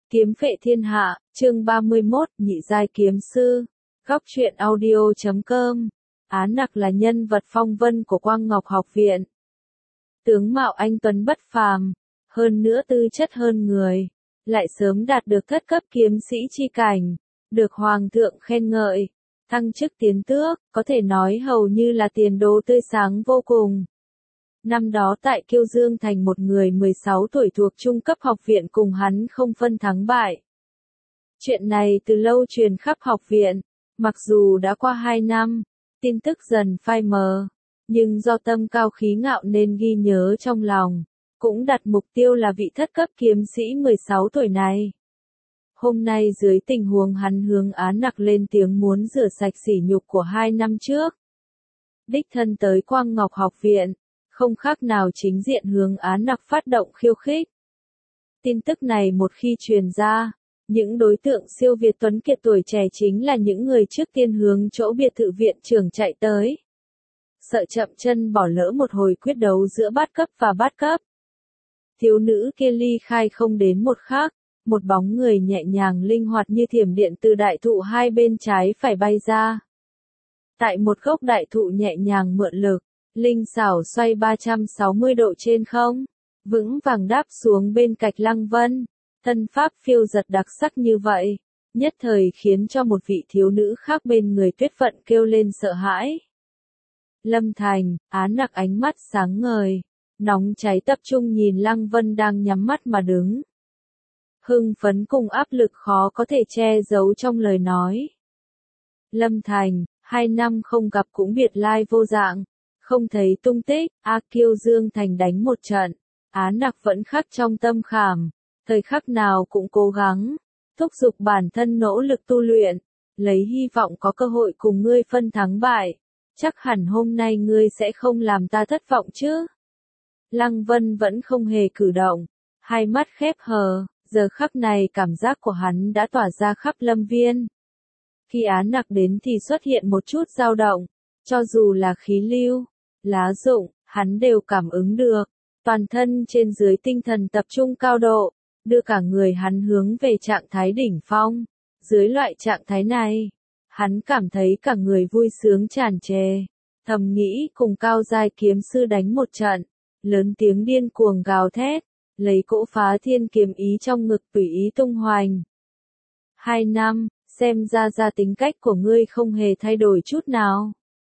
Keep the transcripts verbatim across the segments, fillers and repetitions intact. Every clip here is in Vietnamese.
Kiếm phệ thiên hạ, chương ba mươi mốt, nhị giai kiếm sư. Góc truyện audio chấm com. Á Nặc là nhân vật phong vân của Quang Ngọc học viện. Tướng mạo anh tuấn bất phàm, hơn nữa tư chất hơn người, lại sớm đạt được thất cấp kiếm sĩ chi cảnh, được hoàng thượng khen ngợi, thăng chức tiến tước, có thể nói hầu như là tiền đồ tươi sáng vô cùng. Năm đó tại Kiêu Dương Thành một người mười sáu tuổi thuộc trung cấp học viện cùng hắn không phân thắng bại. Chuyện này từ lâu truyền khắp học viện, mặc dù đã qua hai năm, tin tức dần phai mờ, nhưng do tâm cao khí ngạo nên ghi nhớ trong lòng, cũng đặt mục tiêu là vị thất cấp kiếm sĩ mười sáu tuổi này. Hôm nay dưới tình huống hắn hướng Á Nặc lên tiếng muốn rửa sạch sỉ nhục của hai năm trước, đích thân tới Quang Ngọc học viện, không khác nào chính diện hướng Á Nặc phát động khiêu khích. Tin tức này một khi truyền ra, những đối tượng siêu việt tuấn kiệt tuổi trẻ chính là những người trước tiên hướng chỗ biệt thự viện trưởng chạy tới. Sợ chậm chân bỏ lỡ một hồi quyết đấu giữa bát cấp và bát cấp. Thiếu nữ kia ly khai không đến một khắc, một bóng người nhẹ nhàng linh hoạt như thiểm điện từ đại thụ hai bên trái phải bay ra. Tại một gốc đại thụ nhẹ nhàng mượn lực, linh xảo xoay ba trăm sáu mươi độ trên không, vững vàng đáp xuống bên cạnh Lăng Vân. Thân pháp phiêu giật đặc sắc như vậy, nhất thời khiến cho một vị thiếu nữ khác bên người Tuyết Phận kêu lên sợ hãi. Lâm Thành, Á Nặc ánh mắt sáng ngời, nóng cháy tập trung nhìn Lăng Vân đang nhắm mắt mà đứng. Hưng phấn cùng áp lực khó có thể che giấu trong lời nói. Lâm Thành, hai năm không gặp cũng biệt lai vô dạng, không thấy tung tích, A Kiêu Dương Thành đánh một trận, Á Nặc vẫn khắc trong tâm khảm, thời khắc nào cũng cố gắng, thúc giục bản thân nỗ lực tu luyện, lấy hy vọng có cơ hội cùng ngươi phân thắng bại, chắc hẳn hôm nay ngươi sẽ không làm ta thất vọng chứ. Lăng Vân vẫn không hề cử động, hai mắt khép hờ, giờ khắc này cảm giác của hắn đã tỏa ra khắp lâm viên. Khi Á Nặc đến thì xuất hiện một chút dao động, cho dù là khí lưu, lá rụng, hắn đều cảm ứng được, toàn thân trên dưới tinh thần tập trung cao độ, đưa cả người hắn hướng về trạng thái đỉnh phong. Dưới loại trạng thái này, hắn cảm thấy cả người vui sướng tràn trề, thầm nghĩ cùng cao giai kiếm sư đánh một trận, lớn tiếng điên cuồng gào thét, lấy cỗ phá thiên kiếm ý trong ngực tùy ý tung hoành. Hai năm, xem ra ra tính cách của ngươi không hề thay đổi chút nào.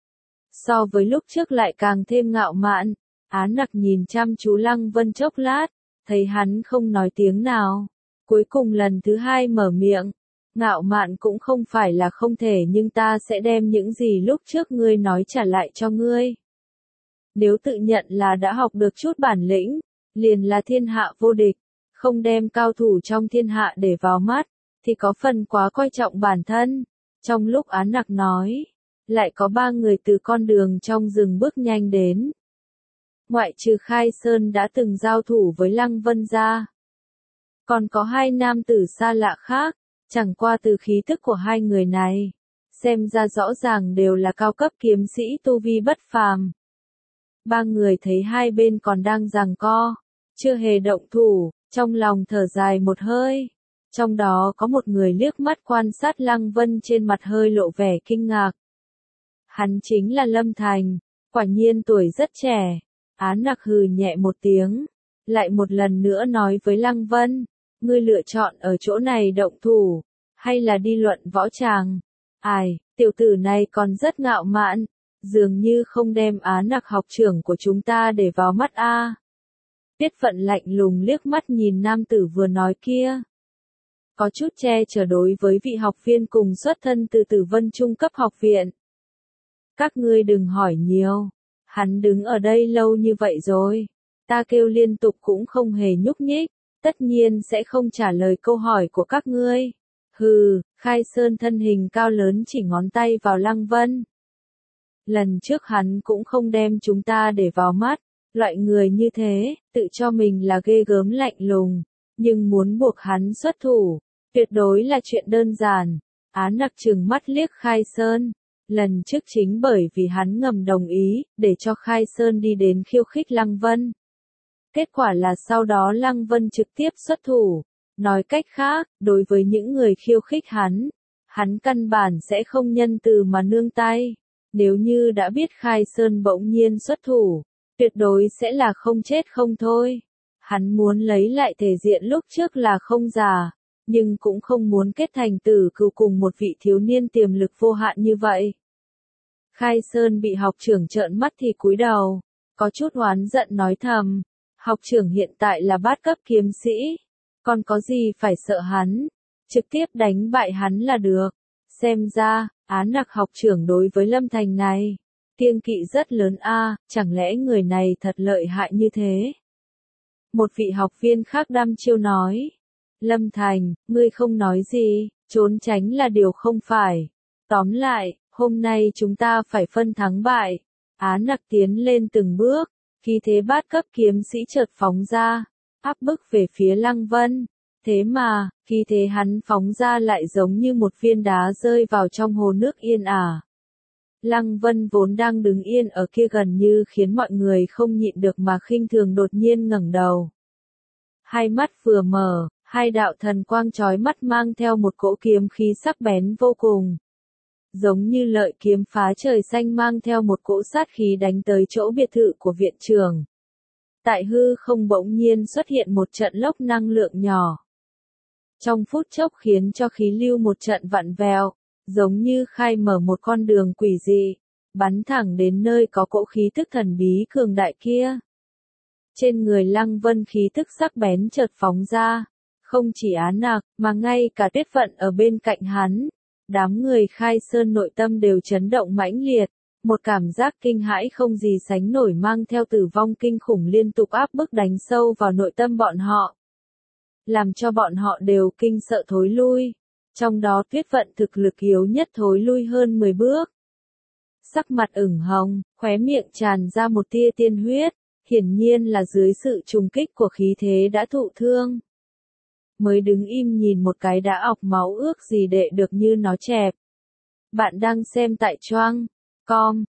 So với lúc trước lại càng thêm ngạo mạn. Á Nặc nhìn chăm chú Lăng Vân chốc lát, thấy hắn không nói tiếng nào, cuối cùng lần thứ hai mở miệng, ngạo mạn cũng không phải là không thể nhưng ta sẽ đem những gì lúc trước ngươi nói trả lại cho ngươi. Nếu tự nhận là đã học được chút bản lĩnh, liền là thiên hạ vô địch, không đem cao thủ trong thiên hạ để vào mắt, thì có phần quá coi trọng bản thân. Trong lúc Á Nặc nói, lại có ba người từ con đường trong rừng bước nhanh đến. Ngoại trừ Khai Sơn đã từng giao thủ với Lăng Vân ra, còn có hai nam tử xa lạ khác, chẳng qua từ khí tức của hai người này, xem ra rõ ràng đều là cao cấp kiếm sĩ tu vi bất phàm. Ba người thấy hai bên còn đang giằng co, chưa hề động thủ, trong lòng thở dài một hơi. Trong đó có một người liếc mắt quan sát Lăng Vân trên mặt hơi lộ vẻ kinh ngạc. Hắn chính là Lâm Thành, quả nhiên tuổi rất trẻ. Á Nặc hừ nhẹ một tiếng, lại một lần nữa nói với Lăng Vân, ngươi lựa chọn ở chỗ này động thủ, hay là đi luận võ tràng? Ai, tiểu tử này còn rất ngạo mạn, dường như không đem Á Nặc học trưởng của chúng ta để vào mắt a. Tuyết Phận lạnh lùng liếc mắt nhìn nam tử vừa nói kia, có chút che chở đối với vị học viên cùng xuất thân từ Tử Vân trung cấp học viện. Các ngươi đừng hỏi nhiều. Hắn đứng ở đây lâu như vậy rồi, ta kêu liên tục cũng không hề nhúc nhích, tất nhiên sẽ không trả lời câu hỏi của các ngươi. Hừ, Khai Sơn thân hình cao lớn chỉ ngón tay vào Lăng Vân. Lần trước hắn cũng không đem chúng ta để vào mắt, loại người như thế, tự cho mình là ghê gớm lạnh lùng, nhưng muốn buộc hắn xuất thủ, tuyệt đối là chuyện đơn giản. Á Nặc trừng mắt liếc Khai Sơn. Lần trước chính bởi vì hắn ngầm đồng ý, để cho Khai Sơn đi đến khiêu khích Lăng Vân. Kết quả là sau đó Lăng Vân trực tiếp xuất thủ, Nói cách khác, đối với những người khiêu khích hắn, hắn căn bản sẽ không nhân từ mà nương tay. Nếu như đã biết Khai Sơn bỗng nhiên xuất thủ, tuyệt đối sẽ là không chết không thôi. Hắn muốn lấy lại thể diện lúc trước là không già, nhưng cũng không muốn kết thành tử cừu cùng một vị thiếu niên tiềm lực vô hạn như vậy. Khai Sơn bị học trưởng trợn mắt thì cúi đầu, có chút oán giận nói thầm, học trưởng hiện tại là bát cấp kiếm sĩ, còn có gì phải sợ hắn, trực tiếp đánh bại hắn là được. Xem ra, Án Nặc học trưởng đối với Lâm Thành này, kiêng kỵ rất lớn a, chẳng lẽ người này thật lợi hại như thế? Một vị học viên khác đăm chiêu nói, Lâm Thành, ngươi không nói gì, trốn tránh là điều không phải. Tóm lại, hôm nay chúng ta phải phân thắng bại. Án Nặc tiến lên từng bước, khí thế bát cấp kiếm sĩ chợt phóng ra, áp bức về phía Lăng Vân. Thế mà, khí thế hắn phóng ra lại giống như một viên đá rơi vào trong hồ nước yên ả. Lăng Vân vốn đang đứng yên ở kia gần như khiến mọi người không nhịn được mà khinh thường đột nhiên ngẩng đầu. Hai mắt vừa mở, hai đạo thần quang chói mắt mang theo một cỗ kiếm khí sắc bén vô cùng. Giống như lợi kiếm phá trời xanh mang theo một cỗ sát khí đánh tới chỗ biệt thự của viện trưởng. Tại hư không bỗng nhiên xuất hiện một trận lốc năng lượng nhỏ. Trong phút chốc khiến cho khí lưu một trận vặn vẹo, giống như khai mở một con đường quỷ dị, bắn thẳng đến nơi có cỗ khí tức thần bí cường đại kia. Trên người Lăng Vân khí tức sắc bén chợt phóng ra, không chỉ Án Nặc, mà ngay cả Tuyết Vận ở bên cạnh hắn. Đám người Khai Sơn nội tâm đều chấn động mãnh liệt, một cảm giác kinh hãi không gì sánh nổi mang theo tử vong kinh khủng liên tục áp bức đánh sâu vào nội tâm bọn họ. Làm cho bọn họ đều kinh sợ thối lui, trong đó Tuyết Vận thực lực yếu nhất thối lui hơn mười bước. Sắc mặt ửng hồng, khóe miệng tràn ra một tia tiên huyết, hiển nhiên là dưới sự trùng kích của khí thế đã thụ thương. Mới đứng im nhìn một cái đã ọc máu ước gì đệ được như nó chẹp. Bạn đang xem tại choang com,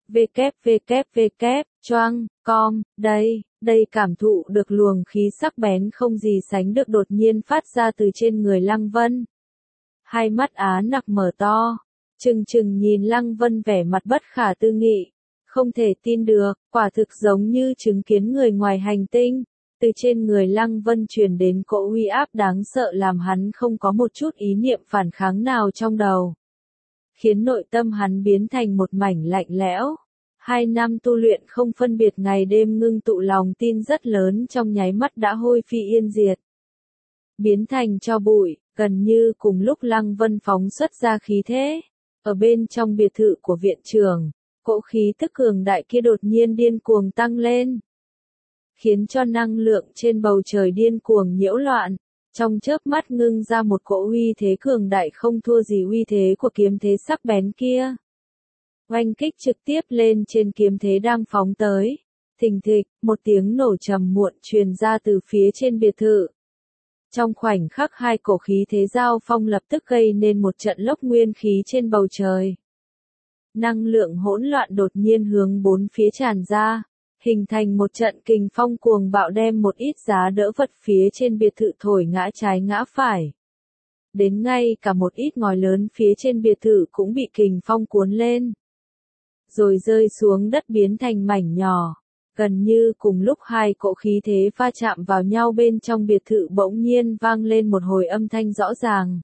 www, choang com, đây, đây cảm thụ được luồng khí sắc bén không gì sánh được đột nhiên phát ra từ trên người Lăng Vân. Hai mắt Án Nặc mở to, trừng trừng nhìn Lăng Vân vẻ mặt bất khả tư nghị, không thể tin được, quả thực giống như chứng kiến người ngoài hành tinh. Từ trên người Lăng Vân truyền đến cỗ uy áp đáng sợ làm hắn không có một chút ý niệm phản kháng nào trong đầu. Khiến nội tâm hắn biến thành một mảnh lạnh lẽo. Hai năm tu luyện không phân biệt ngày đêm ngưng tụ lòng tin rất lớn trong nháy mắt đã hôi phi yên diệt. Biến thành tro bụi, gần như cùng lúc Lăng Vân phóng xuất ra khí thế. Ở bên trong biệt thự của viện trưởng, cỗ khí tức cường đại kia đột nhiên điên cuồng tăng lên. Khiến cho năng lượng trên bầu trời điên cuồng nhiễu loạn, trong chớp mắt ngưng ra một cỗ uy thế cường đại không thua gì uy thế của kiếm thế sắc bén kia. Oanh kích trực tiếp lên trên kiếm thế đang phóng tới, thình thịch, một tiếng nổ trầm muộn truyền ra từ phía trên biệt thự. Trong khoảnh khắc hai cổ khí thế giao phong lập tức gây nên một trận lốc nguyên khí trên bầu trời. Năng lượng hỗn loạn đột nhiên hướng bốn phía tràn ra. Hình thành một trận kình phong cuồng bạo đem một ít giá đỡ vật phía trên biệt thự thổi ngã trái ngã phải. Đến ngay cả một ít ngói lớn phía trên biệt thự cũng bị kình phong cuốn lên. Rồi rơi xuống đất biến thành mảnh nhỏ. Gần như cùng lúc hai cỗ khí thế va chạm vào nhau bên trong biệt thự bỗng nhiên vang lên một hồi âm thanh rõ ràng.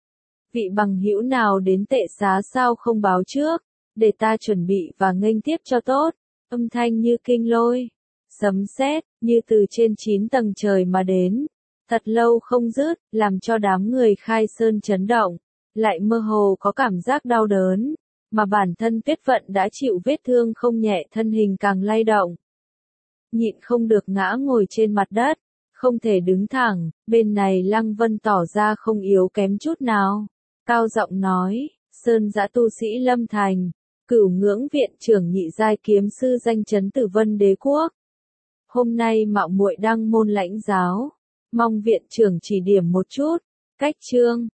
Vị bằng hữu nào đến tệ xá sao không báo trước, để ta chuẩn bị và nghênh tiếp cho tốt. Âm thanh như kinh lôi, sấm sét, như từ trên chín tầng trời mà đến, thật lâu không dứt, làm cho đám người Khai Sơn chấn động, lại mơ hồ có cảm giác đau đớn, mà bản thân Tuyết Vận đã chịu vết thương không nhẹ thân hình càng lay động. Nhịn không được ngã ngồi trên mặt đất, không thể đứng thẳng, bên này Lăng Vân tỏ ra không yếu kém chút nào, cao giọng nói, Sơn Dã tu sĩ Lâm Thành. Cửu ngưỡng viện trưởng nhị giai kiếm sư danh chấn Tử Vân Đế Quốc. Hôm nay mạo muội đăng môn lãnh giáo, mong viện trưởng chỉ điểm một chút. Cách chương